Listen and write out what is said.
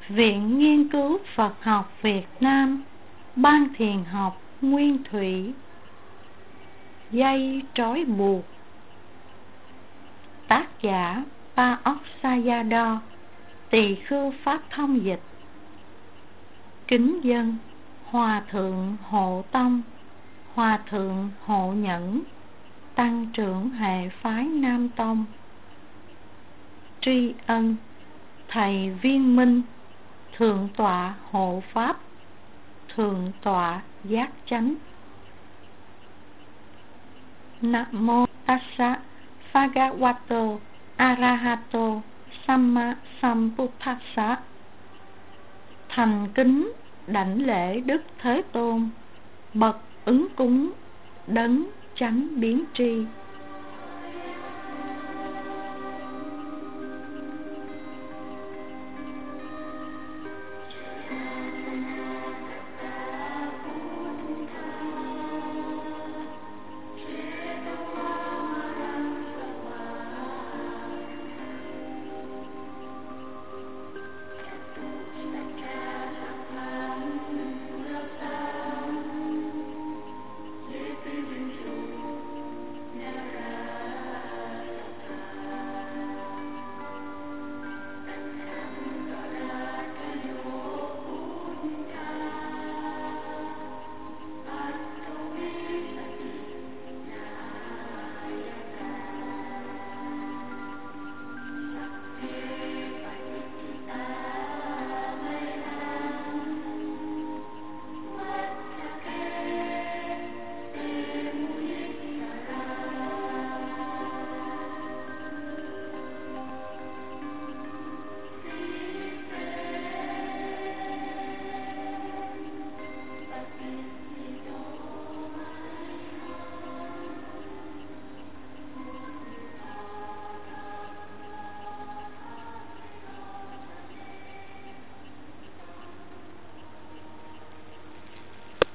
Viện Nghiên cứu Phật học Việt Nam, Ban Thiền học Nguyên Thủy. Dây trói buộc. Tác giả Pa Ốc Sayadaw, Tỳ Khưu Pháp Thông dịch. Kính dân Hòa Thượng Hộ Tông, Hòa Thượng Hộ Nhẫn, Tăng trưởng hệ phái Nam Tông. Tri ân Thầy Viên Minh, Thượng tọa Hộ Pháp, Thượng tọa Giác Chánh. Nam mô Tassa Bhagavato Arahato Samma Sambuddhassa. Thành kính đảnh lễ Đức Thế Tôn, bậc ứng cúng đấng chánh biến tri.